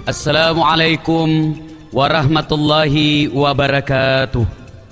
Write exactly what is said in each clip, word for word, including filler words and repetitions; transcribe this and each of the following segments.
Assalamualaikum warahmatullahi wabarakatuh.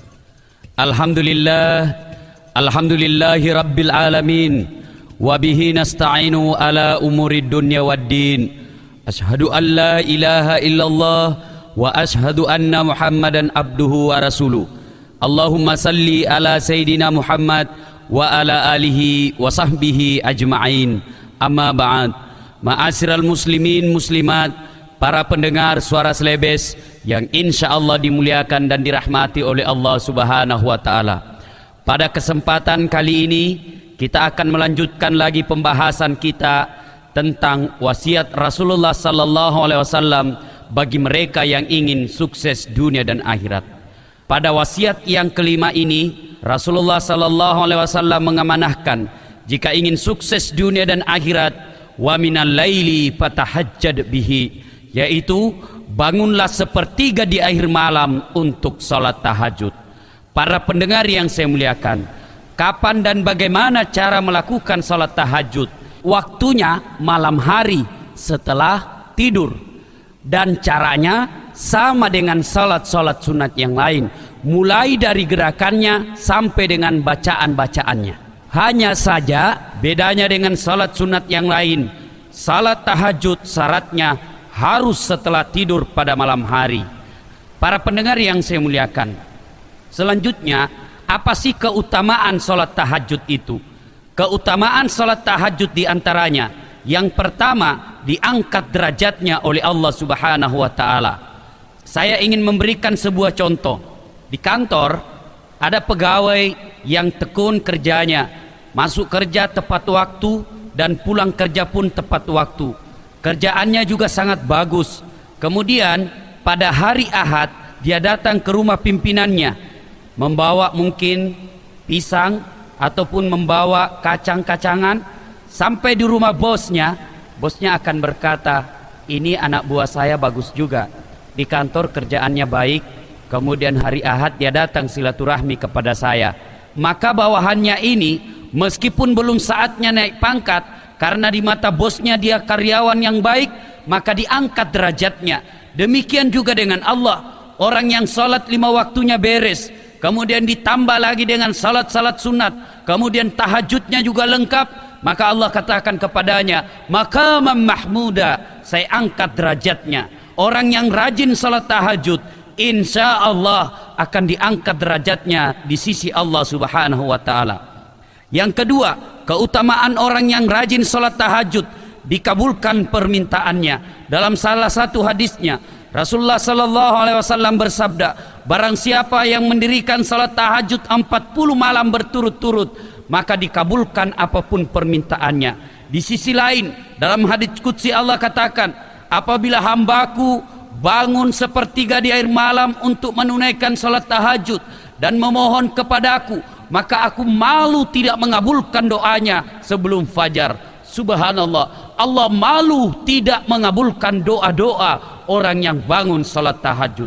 Alhamdulillah, alhamdulillahi rabbil alamin, wabihi nasta'inu ala umurid dunya waddin. Ashhadu an la ilaha illallah wa ashhadu anna muhammadan abduhu wa rasuluh. Allahumma salli ala sayyidina Muhammad wa ala alihi wa sahbihi ajma'in. Amma ba'd. Ma'asyiral muslimin muslimat, para pendengar suara Selebes yang insya Allah dimuliakan dan dirahmati oleh Allah Subhanahu wa Ta'ala. Pada kesempatan kali ini kita akan melanjutkan lagi pembahasan kita tentang wasiat Rasulullah Sallallahu Alaihi Wasallam bagi mereka yang ingin sukses dunia dan akhirat. Pada wasiat yang kelima ini Rasulullah Sallallahu Alaihi Wasallam mengamanahkan, jika ingin sukses dunia dan akhirat, wa minal laili fatahajjad bihi, yaitu bangunlah sepertiga di akhir malam untuk sholat tahajud. Para pendengar yang saya muliakan, kapan dan bagaimana cara melakukan sholat tahajud? Waktunya malam hari setelah tidur, dan caranya sama dengan sholat-sholat sunat yang lain, mulai dari gerakannya sampai dengan bacaan-bacaannya. Hanya saja bedanya dengan sholat sunat yang lain, sholat tahajud syaratnya harus setelah tidur pada malam hari. Para pendengar yang saya muliakan, selanjutnya apa sih keutamaan sholat tahajud itu? Keutamaan sholat tahajud diantaranya, yang pertama, diangkat derajatnya oleh Allah Subhanahu wa Ta'ala. Saya ingin memberikan sebuah contoh. Di kantor ada pegawai yang tekun kerjanya, masuk kerja tepat waktu dan pulang kerja pun tepat waktu. Kerjaannya juga sangat bagus. Kemudian pada hari Ahad dia datang ke rumah pimpinannya, membawa mungkin pisang ataupun membawa kacang-kacangan. Sampai di rumah bosnya, bosnya akan berkata, ini anak buah saya bagus juga, di kantor kerjaannya baik. Kemudian hari Ahad dia datang silaturahmi kepada saya. Maka bawahannya ini meskipun belum saatnya naik pangkat, karena di mata bosnya dia karyawan yang baik, maka diangkat derajatnya. Demikian juga dengan Allah. Orang yang salat lima waktunya beres, kemudian ditambah lagi dengan salat-salat sunat, kemudian tahajudnya juga lengkap, maka Allah katakan kepadanya, maqaman mahmuda, saya angkat derajatnya. Orang yang rajin salat tahajud, insya Allah akan diangkat derajatnya di sisi Allah Subhanahu wa Ta'ala. Yang kedua, keutamaan orang yang rajin sholat tahajud, dikabulkan permintaannya. Dalam salah satu hadisnya, Rasulullah Sallallahu Alaihi Wasallam bersabda, barang siapa yang mendirikan sholat tahajud empat puluh malam berturut-turut, maka dikabulkan apapun permintaannya. Di sisi lain, dalam hadits qudsi Allah katakan, apabila hambaku bangun sepertiga di akhir malam untuk menunaikan sholat tahajud dan memohon kepadaku, maka aku malu tidak mengabulkan doanya sebelum fajar. Subhanallah, Allah malu tidak mengabulkan doa-doa orang yang bangun salat tahajud.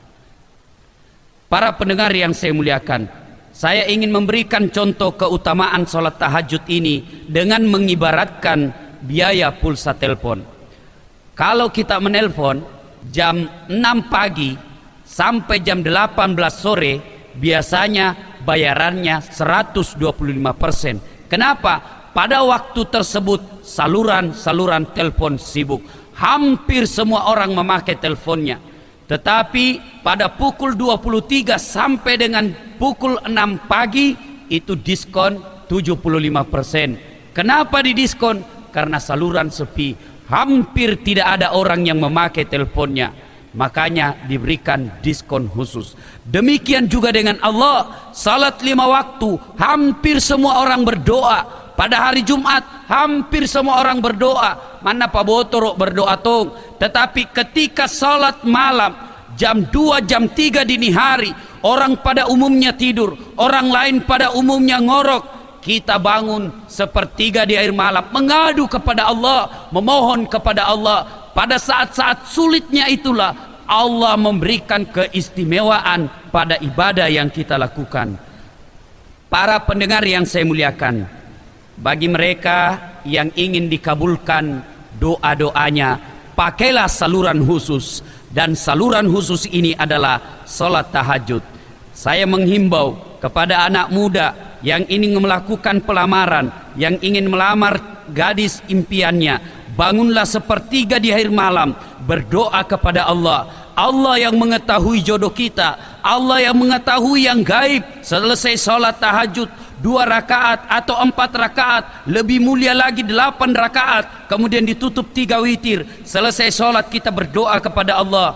Para pendengar yang saya muliakan, saya ingin memberikan contoh keutamaan salat tahajud ini dengan mengibaratkan biaya pulsa telepon. Kalau kita menelpon jam enam pagi sampai jam delapan belas sore, biasanya bayarannya seratus dua puluh lima persen. Kenapa? Pada waktu tersebut saluran-saluran telepon sibuk. Hampir semua orang memakai teleponnya. Tetapi pada pukul dua puluh tiga sampai dengan pukul enam pagi itu diskon tujuh puluh lima persen. Kenapa didiskon? Karena saluran sepi. Hampir tidak ada orang yang memakai teleponnya. Makanya diberikan diskon khusus. Demikian juga dengan Allah. Salat lima waktu, hampir semua orang berdoa. Pada hari Jumat, hampir semua orang berdoa. Mana Pak Botorok berdoa tong. Tetapi ketika salat malam, jam dua, jam tiga dini hari, orang pada umumnya tidur, orang lain pada umumnya ngorok. Kita bangun sepertiga di akhir malam, mengadu kepada Allah, memohon kepada Allah. Pada saat-saat sulitnya itulah Allah memberikan keistimewaan pada ibadah yang kita lakukan. Para pendengar yang saya muliakan, bagi mereka yang ingin dikabulkan doa-doanya, pakailah saluran khusus, dan saluran khusus ini adalah salat tahajud. Saya menghimbau kepada anak muda yang ingin melakukan pelamaran, yang ingin melamar gadis impiannya, bangunlah sepertiga di akhir malam, berdoa kepada Allah. Allah yang mengetahui jodoh kita, Allah yang mengetahui yang gaib. Selesai sholat tahajud dua rakaat atau empat rakaat, lebih mulia lagi delapan rakaat, kemudian ditutup tiga witir. Selesai sholat kita berdoa kepada Allah,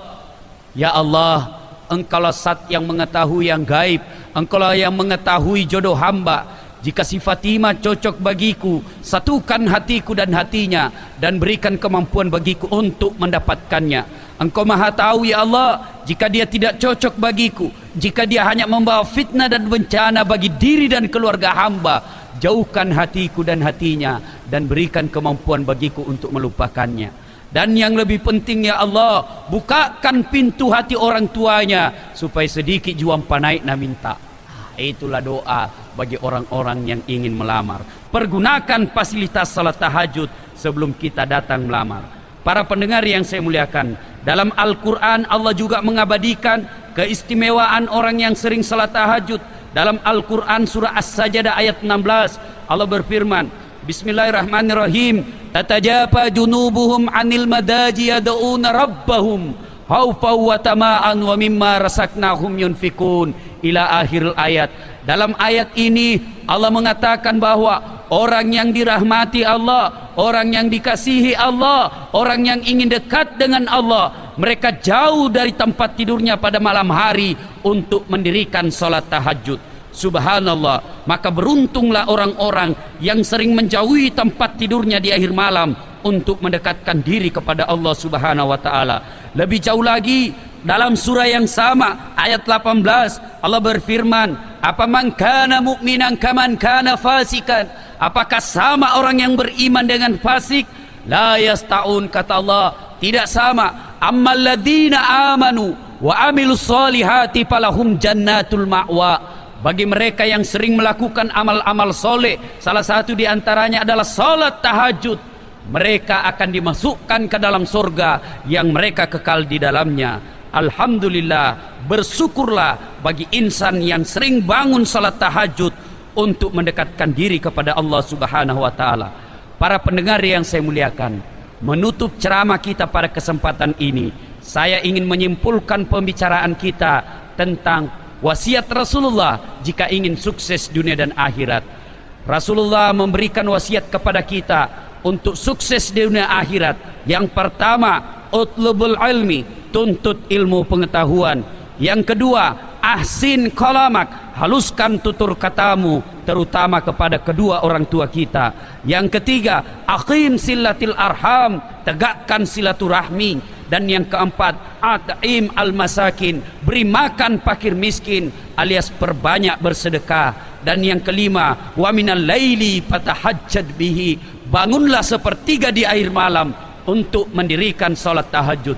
ya Allah, Engkaulah Zat yang mengetahui yang gaib, Engkaulah yang mengetahui jodoh hamba. Jika si Fatimah cocok bagiku, satukan hatiku dan hatinya, dan berikan kemampuan bagiku untuk mendapatkannya. Engkau maha tahu ya Allah, jika dia tidak cocok bagiku, jika dia hanya membawa fitnah dan bencana bagi diri dan keluarga hamba, jauhkan hatiku dan hatinya, dan berikan kemampuan bagiku untuk melupakannya. Dan yang lebih penting ya Allah, bukakan pintu hati orang tuanya, supaya sedikit juang panaik na minta. Itulah doa bagi orang-orang yang ingin melamar. Pergunakan fasilitas salat tahajud sebelum kita datang melamar. Para pendengar yang saya muliakan, dalam Al-Quran Allah juga mengabadikan keistimewaan orang yang sering salat tahajud. Dalam Al-Quran surah As-Sajdah ayat enam belas, Allah berfirman, Bismillahirrahmanirrahim, tatajafa junubuhum anil madaji yad'una rabbahum khaufa wa tama'an wa mimma rasaknahum yunfikun, ila akhir ayat. Dalam ayat ini Allah mengatakan bahwa orang yang dirahmati Allah, orang yang dikasihi Allah, orang yang ingin dekat dengan Allah, mereka jauh dari tempat tidurnya pada malam hari untuk mendirikan salat tahajud. Subhanallah, maka beruntunglah orang-orang yang sering menjauhi tempat tidurnya di akhir malam untuk mendekatkan diri kepada Allah Subhanahu wa taala. Lebih jauh lagi, dalam surah yang sama ayat delapan belas Allah berfirman, apaman kana mu'minan kaman kana fasikan, apakah sama orang yang beriman dengan fasik? La yasta'un, kata Allah, tidak sama. Ammal ladzina amanu wa amilus solihati falahum jannatul ma'wa. Bagi mereka yang sering melakukan amal-amal soleh, salah satu di antaranya adalah salat tahajud, mereka akan dimasukkan ke dalam surga yang mereka kekal di dalamnya. Alhamdulillah, bersyukurlah bagi insan yang sering bangun salat tahajud untuk mendekatkan diri kepada Allah Subhanahu wa taala. Para pendengar yang saya muliakan, menutup ceramah kita pada kesempatan ini, saya ingin menyimpulkan pembicaraan kita tentang wasiat Rasulullah jika ingin sukses dunia dan akhirat. Rasulullah memberikan wasiat kepada kita untuk sukses di dunia akhirat. Yang pertama, utlubul ilmi, tuntut ilmu pengetahuan. Yang kedua, ahsin kalamak, haluskan tutur katamu, terutama kepada kedua orang tua kita. Yang ketiga, aqim silatil arham, tegakkan silaturahmi. Dan yang keempat, at'im al-masakin, beri makan fakir miskin, alias perbanyak bersedekah. Dan yang kelima, wa minal laili fatahajjad bihi, bangunlah sepertiga di akhir malam untuk mendirikan salat tahajud.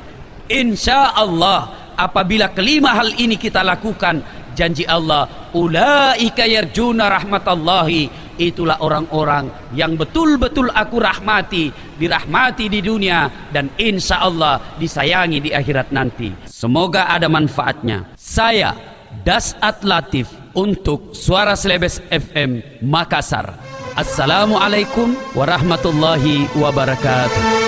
Insya Allah, apabila kelima hal ini kita lakukan, janji Allah, ulaika yarjuna rahmatallahi, itulah orang-orang yang betul-betul aku rahmati, dirahmati di dunia, dan insya Allah disayangi di akhirat nanti. Semoga ada manfaatnya. Saya Dasat Latif untuk Suara Selebes F M Makassar. Assalamualaikum warahmatullahi wabarakatuh.